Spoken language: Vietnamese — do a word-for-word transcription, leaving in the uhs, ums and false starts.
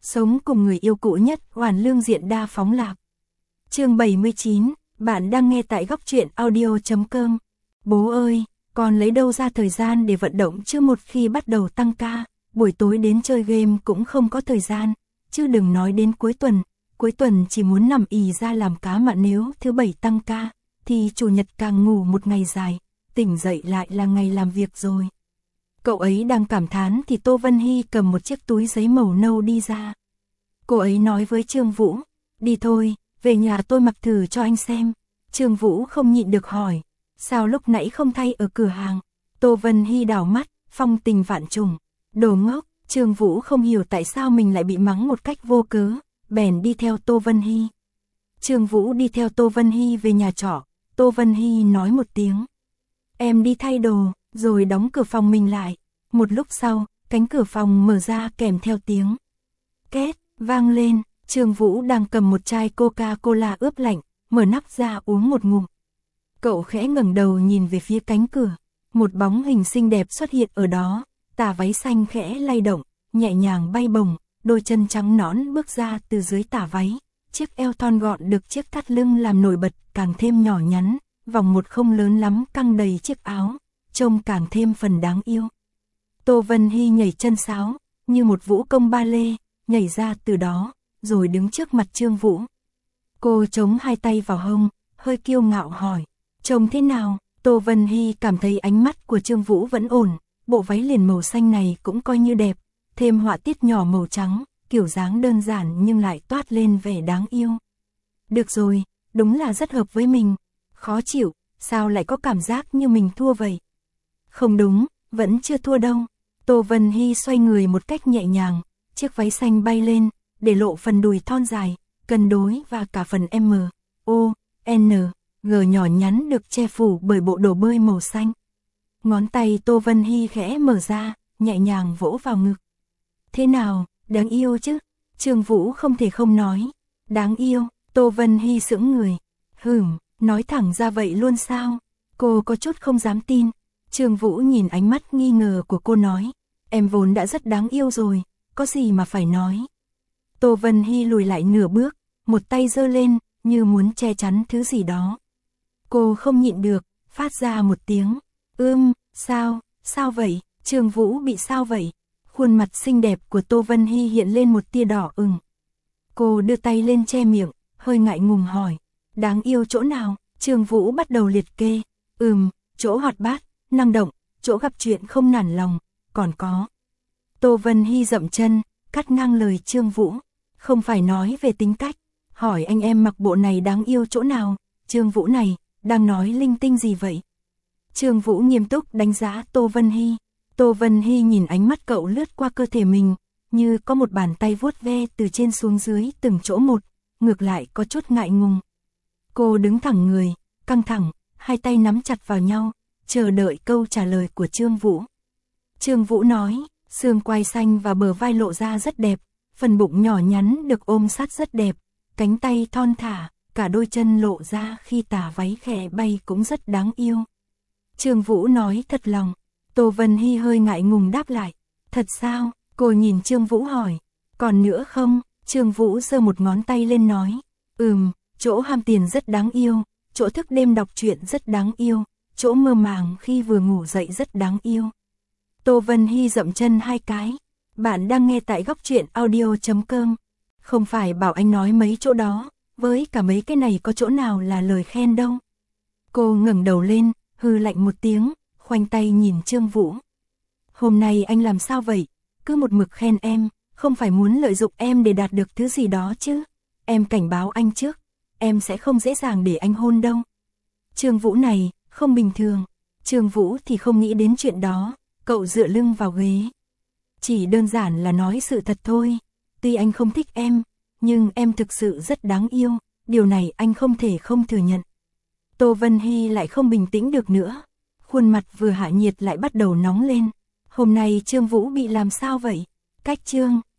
Sống cùng người yêu cũ nhất, hoàn lương diện đa phóng lạc. Chương bảy mươi chín, bạn đang nghe tại góc truyện audio chấm com. Bố ơi, con lấy đâu ra thời gian để vận động chứ, một khi bắt đầu tăng ca, buổi tối đến chơi game cũng không có thời gian, chứ đừng nói đến cuối tuần. Cuối tuần chỉ muốn nằm ì ra làm cá mặn, nếu thứ bảy tăng ca, thì chủ nhật càng ngủ một ngày dài, tỉnh dậy lại là ngày làm việc rồi. Cậu ấy đang cảm thán thì Tô Vân Hy cầm một chiếc túi giấy màu nâu đi ra. Cô ấy nói với Trương Vũ, đi thôi, về nhà tôi mặc thử cho anh xem. Trương Vũ không nhịn được hỏi, sao lúc nãy không thay ở cửa hàng? Tô Vân Hy đảo mắt, phong tình vạn trùng. Đồ ngốc, Trương Vũ không hiểu tại sao mình lại bị mắng một cách vô cớ, bèn đi theo Tô Vân Hy. Trương Vũ đi theo Tô Vân Hy về nhà trọ. Tô Vân Hy nói một tiếng, em đi thay đồ, rồi đóng cửa phòng mình lại. Một lúc sau, cánh cửa phòng mở ra kèm theo tiếng két vang lên. Trương Vũ đang cầm một chai Coca-Cola ướp lạnh, mở nắp ra uống một ngụm. Cậu khẽ ngẩng đầu nhìn về phía cánh cửa, một bóng hình xinh đẹp xuất hiện ở đó, tà váy xanh khẽ lay động, nhẹ nhàng bay bổng, đôi chân trắng nõn bước ra từ dưới tà váy, chiếc eo thon gọn được chiếc thắt lưng làm nổi bật càng thêm nhỏ nhắn, vòng một không lớn lắm căng đầy chiếc áo, trông càng thêm phần đáng yêu. Tô Vân Hy nhảy chân sáo, như một vũ công ba lê, nhảy ra từ đó, rồi đứng trước mặt Trương Vũ. Cô chống hai tay vào hông, hơi kiêu ngạo hỏi, trông thế nào? Tô Vân Hy cảm thấy ánh mắt của Trương Vũ vẫn ổn, bộ váy liền màu xanh này cũng coi như đẹp, thêm họa tiết nhỏ màu trắng, kiểu dáng đơn giản nhưng lại toát lên vẻ đáng yêu. Được rồi, đúng là rất hợp với mình. Khó chịu, sao lại có cảm giác như mình thua vậy? Không đúng, vẫn chưa thua đâu. Tô Vân Hy xoay người một cách nhẹ nhàng, chiếc váy xanh bay lên, để lộ phần đùi thon dài, cân đối và cả phần M, O, N, G nhỏ nhắn được che phủ bởi bộ đồ bơi màu xanh. Ngón tay Tô Vân Hy khẽ mở ra, nhẹ nhàng vỗ vào ngực. Thế nào, đáng yêu chứ? Trương Vũ không thể không nói. Đáng yêu, Tô Vân Hy sững người. Hửm, nói thẳng ra vậy luôn sao? Cô có chút không dám tin. Trương Vũ nhìn ánh mắt nghi ngờ của cô nói, em vốn đã rất đáng yêu rồi, có gì mà phải nói. Tô Vân Hy lùi lại nửa bước, một tay giơ lên, như muốn che chắn thứ gì đó. Cô không nhịn được, phát ra một tiếng, ưm, sao, sao vậy? Trương Vũ bị sao vậy? Khuôn mặt xinh đẹp của Tô Vân Hy hiện lên một tia đỏ ửng. Cô đưa tay lên che miệng, hơi ngại ngùng hỏi, đáng yêu chỗ nào? Trương Vũ bắt đầu liệt kê, ừm, chỗ hoạt bát, năng động, chỗ gặp chuyện không nản lòng, còn có. Tô Vân Hy dậm chân, cắt ngang lời Trương Vũ, không phải nói về tính cách, hỏi anh em mặc bộ này đáng yêu chỗ nào? Trương Vũ này, đang nói linh tinh gì vậy? Trương Vũ nghiêm túc đánh giá Tô Vân Hy. Tô Vân Hy nhìn ánh mắt cậu lướt qua cơ thể mình, như có một bàn tay vuốt ve từ trên xuống dưới từng chỗ một, ngược lại có chút ngại ngùng. Cô đứng thẳng người, căng thẳng, hai tay nắm chặt vào nhau, chờ đợi câu trả lời của Trương Vũ. Trương Vũ nói, xương quai xanh và bờ vai lộ ra rất đẹp, phần bụng nhỏ nhắn được ôm sát rất đẹp, cánh tay thon thả, cả đôi chân lộ ra khi tà váy khẽ bay cũng rất đáng yêu. Trương Vũ nói thật lòng. Tô Vân Hy hơi ngại ngùng đáp lại, thật sao? Cô nhìn Trương Vũ hỏi, còn nữa không? Trương Vũ giơ một ngón tay lên nói, ừm, chỗ ham tiền rất đáng yêu, chỗ thức đêm đọc truyện rất đáng yêu, chỗ mơ màng khi vừa ngủ dậy rất đáng yêu. Tô Vân Hy dậm chân hai cái, bạn đang nghe tại góc truyện audio chấm com. Không phải bảo anh nói mấy chỗ đó, với cả mấy cái này có chỗ nào là lời khen đâu. Cô ngẩng đầu lên, hừ lạnh một tiếng, khoanh tay nhìn Trương Vũ. Hôm nay anh làm sao vậy? Cứ một mực khen em, không phải muốn lợi dụng em để đạt được thứ gì đó chứ? Em cảnh báo anh trước, em sẽ không dễ dàng để anh hôn đâu. Trương Vũ này, không bình thường. Trương Vũ thì không nghĩ đến chuyện đó, cậu dựa lưng vào ghế. Chỉ đơn giản là nói sự thật thôi, tuy anh không thích em, nhưng em thực sự rất đáng yêu, điều này anh không thể không thừa nhận. Tô Vân Hy lại không bình tĩnh được nữa. Khuôn mặt vừa hạ nhiệt lại bắt đầu nóng lên. Hôm nay Trương Vũ bị làm sao vậy? Cách Trương,